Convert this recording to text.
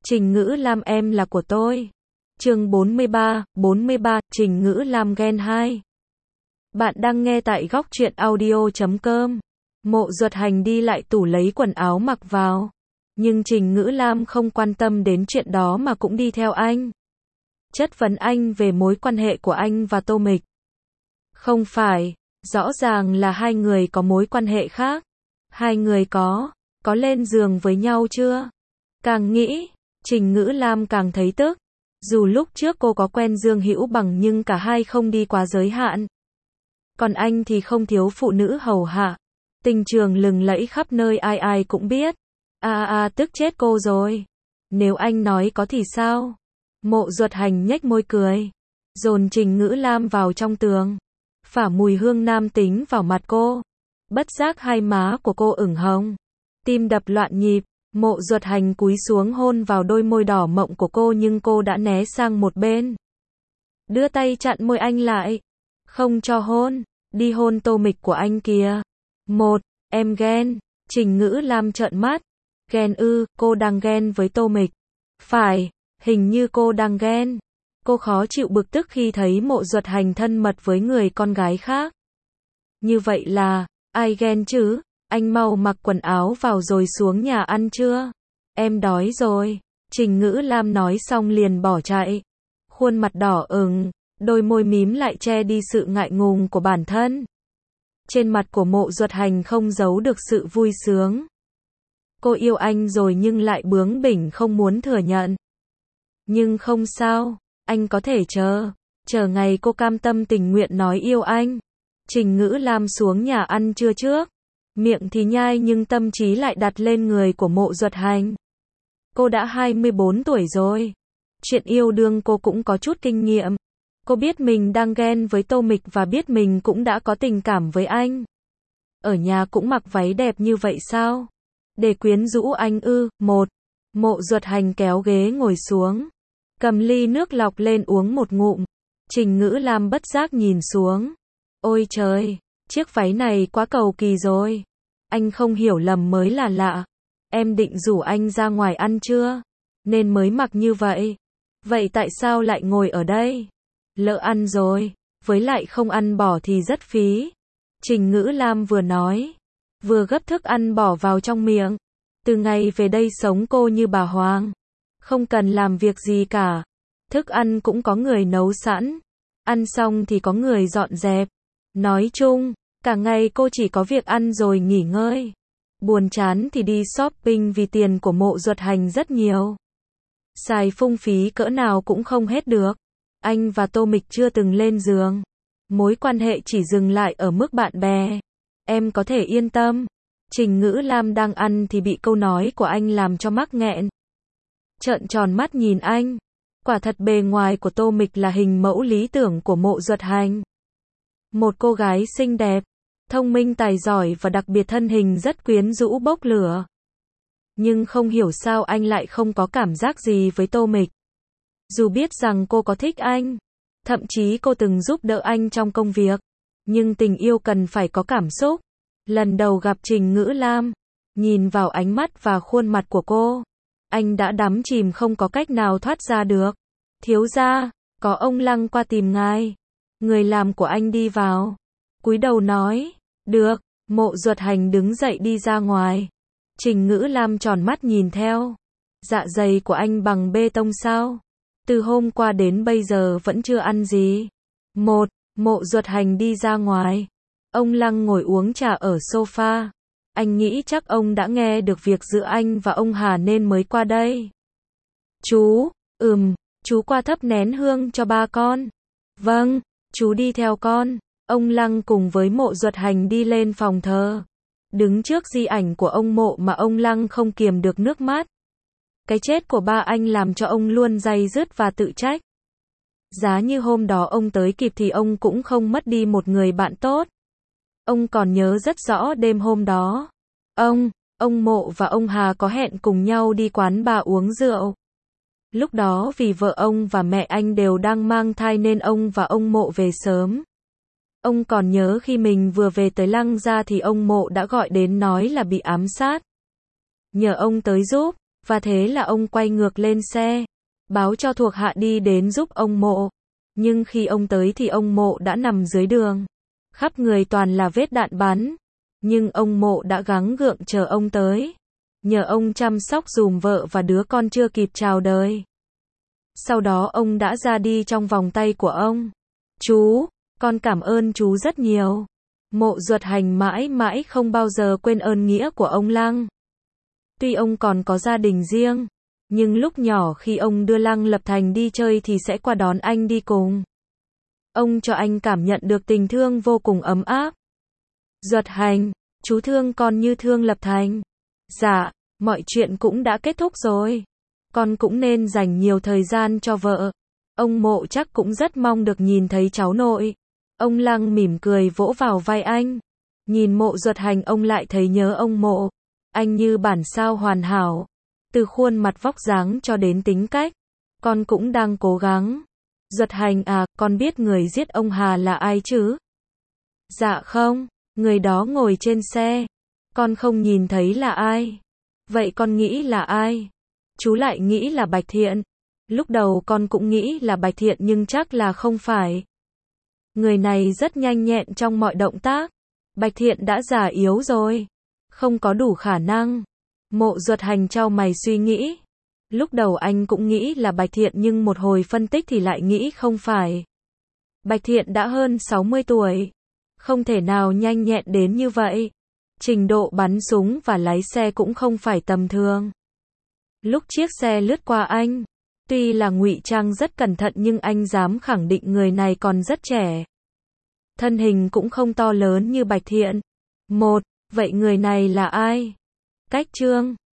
Trình Ngữ Lam em là của tôi. Chương 43, Trình Ngữ Lam Gen 2. Bạn đang nghe tại góc truyện audio.com. Mộ Duật Hành đi lại tủ lấy quần áo mặc vào. Nhưng Trình Ngữ Lam không quan tâm đến chuyện đó mà cũng đi theo anh. Chất vấn anh về mối quan hệ của anh và Tô Mịch. Không phải, rõ ràng là hai người có mối quan hệ khác. Hai người có lên giường với nhau chưa? Càng nghĩ, Trình Ngữ Lam càng thấy tức. Dù lúc trước cô có quen Dương Hữu Bằng nhưng cả hai không đi quá giới hạn. Còn anh thì không thiếu phụ nữ hầu hạ. Tình trường lừng lẫy khắp nơi ai ai cũng biết. Tức chết cô rồi. Nếu anh nói có thì sao? Mộ Duật Hành nhếch môi cười. Dồn Trình Ngữ Lam vào trong tường. Phả mùi hương nam tính vào mặt cô. Bất giác hai má của cô ửng hồng. Tim đập loạn nhịp. Mộ Duật Hành cúi xuống hôn vào đôi môi đỏ mọng của cô nhưng cô đã né sang một bên. Đưa tay chặn môi anh lại. Không cho hôn. Đi hôn Tô Mịch của anh kìa. Em ghen. Trình Ngữ Lam trợn mắt. Ghen ư? Cô đang ghen với Tô Mịch. Phải, hình như cô đang ghen. Cô khó chịu bực tức khi thấy Mộ Duật Hành thân mật với người con gái khác. Như vậy là, ai ghen chứ? Anh mau mặc quần áo vào rồi xuống nhà ăn chưa? Em đói rồi. Trình Ngữ Lam nói xong liền bỏ chạy. Khuôn mặt đỏ ửng, đôi môi mím lại che đi sự ngại ngùng của bản thân. Trên mặt của Mộ Duật Hành không giấu được sự vui sướng. Cô yêu anh rồi nhưng lại bướng bỉnh không muốn thừa nhận. Nhưng không sao, anh có thể chờ ngày cô cam tâm tình nguyện nói yêu anh. Trình Ngữ Lam xuống nhà ăn trưa trước. Miệng thì nhai nhưng tâm trí lại đặt lên người của Mộ Duật Hành. Cô đã 24 tuổi rồi. Chuyện yêu đương cô cũng có chút kinh nghiệm. Cô biết mình đang ghen với Tô Mịch và biết mình cũng đã có tình cảm với anh. Ở nhà cũng mặc váy đẹp như vậy sao? Để quyến rũ anh ư? Mộ Duật Hành kéo ghế ngồi xuống. Cầm ly nước lọc lên uống một ngụm. Trình Ngữ Lam bất giác nhìn xuống. Ôi trời, chiếc váy này quá cầu kỳ rồi. Anh không hiểu lầm mới là lạ. Em định rủ anh ra ngoài ăn chưa? Nên mới mặc như vậy. Vậy tại sao lại ngồi ở đây? Lỡ ăn rồi, với lại không ăn bỏ thì rất phí. Trình Ngữ Lam vừa nói, vừa gấp thức ăn bỏ vào trong miệng. Từ ngày về đây sống cô như bà Hoàng. Không cần làm việc gì cả. Thức ăn cũng có người nấu sẵn. Ăn xong thì có người dọn dẹp. Nói chung, cả ngày cô chỉ có việc ăn rồi nghỉ ngơi. Buồn chán thì đi shopping vì tiền của Mộ Duật Hành rất nhiều. Xài phung phí cỡ nào cũng không hết được. Anh và Tô Mịch chưa từng lên giường. Mối quan hệ chỉ dừng lại ở mức bạn bè. Em có thể yên tâm. Trình Ngữ Lam đang ăn thì bị câu nói của anh làm cho mắc nghẹn. Trợn tròn mắt nhìn anh. Quả thật bề ngoài của Tô Mịch là hình mẫu lý tưởng của Mộ Duật Hành. Một cô gái xinh đẹp, thông minh tài giỏi và đặc biệt thân hình rất quyến rũ bốc lửa. Nhưng không hiểu sao anh lại không có cảm giác gì với Tô Mịch. Dù biết rằng cô có thích anh, thậm chí cô từng giúp đỡ anh trong công việc, nhưng tình yêu cần phải có cảm xúc. Lần đầu gặp Trình Ngữ Lam, nhìn vào ánh mắt và khuôn mặt của cô, anh đã đắm chìm không có cách nào thoát ra được. Thiếu gia, có ông Lăng qua tìm ngài. Người làm của anh đi vào, cúi đầu nói, được. Mộ Duật Hành đứng dậy đi ra ngoài. Trình Ngữ Lam tròn mắt nhìn theo. Dạ dày của anh bằng bê tông sao? Từ hôm qua đến bây giờ vẫn chưa ăn gì. Mộ Duật Hành đi ra ngoài. Ông Lăng ngồi uống trà ở sofa. Anh nghĩ chắc ông đã nghe được việc giữa anh và ông Hà nên mới qua đây. Chú qua thắp nén hương cho ba con. Vâng, chú đi theo con. Ông Lăng cùng với Mộ Duật Hành đi lên phòng thờ. Đứng trước di ảnh của ông Mộ mà ông Lăng không kiềm được nước mắt. Cái chết của ba anh làm cho ông luôn day dứt và tự trách. Giá như hôm đó ông tới kịp thì ông cũng không mất đi một người bạn tốt. Ông còn nhớ rất rõ đêm hôm đó. Ông Mộ và ông Hà có hẹn cùng nhau đi quán bar uống rượu. Lúc đó vì vợ ông và mẹ anh đều đang mang thai nên ông và ông Mộ về sớm. Ông còn nhớ khi mình vừa về tới Lăng gia thì ông Mộ đã gọi đến nói là bị ám sát. Nhờ ông tới giúp, Và thế là ông quay ngược lên xe, báo cho thuộc hạ đi đến giúp ông Mộ. Nhưng khi ông tới thì ông Mộ đã nằm dưới đường. Khắp người toàn là vết đạn bắn. Nhưng ông Mộ đã gắng gượng chờ ông tới. Nhờ ông chăm sóc dùm vợ và đứa con chưa kịp chào đời. Sau đó ông đã ra đi trong vòng tay của ông. Chú, con cảm ơn chú rất nhiều. Mộ Duật Hành mãi mãi không bao giờ quên ơn nghĩa của ông Lăng. Tuy ông còn có gia đình riêng, nhưng lúc nhỏ khi ông đưa Lăng Lập Thành đi chơi thì sẽ qua đón anh đi cùng. Ông cho anh cảm nhận được tình thương vô cùng ấm áp. Duật Hành, chú thương con như thương Lập Thành. Dạ, mọi chuyện cũng đã kết thúc rồi. Con cũng nên dành nhiều thời gian cho vợ. Ông Mộ chắc cũng rất mong được nhìn thấy cháu nội. Ông Lăng mỉm cười vỗ vào vai anh. Nhìn Mộ Duật Hành ông lại thấy nhớ ông Mộ. Anh như bản sao hoàn hảo. Từ khuôn mặt vóc dáng cho đến tính cách. Con cũng đang cố gắng. Duật Hành à, con biết người giết ông Hà là ai chứ? Dạ không, người đó ngồi trên xe. Con không nhìn thấy là ai. Vậy con nghĩ là ai? Chú lại nghĩ là Bạch Thiện. Lúc đầu con cũng nghĩ là Bạch Thiện nhưng chắc là không phải. Người này rất nhanh nhẹn trong mọi động tác. Bạch Thiện đã già yếu rồi. Không có đủ khả năng. Mộ Duật Hành chau mày suy nghĩ. Lúc đầu anh cũng nghĩ là Bạch Thiện nhưng một hồi phân tích thì lại nghĩ không phải. Bạch Thiện đã hơn 60 tuổi. Không thể nào nhanh nhẹn đến như vậy. Trình độ bắn súng và lái xe cũng không phải tầm thường. Lúc chiếc xe lướt qua anh, tuy là ngụy trang rất cẩn thận nhưng anh dám khẳng định người này còn rất trẻ. Thân hình cũng không to lớn như Bạch Thiện. Vậy người này là ai? Cách Trương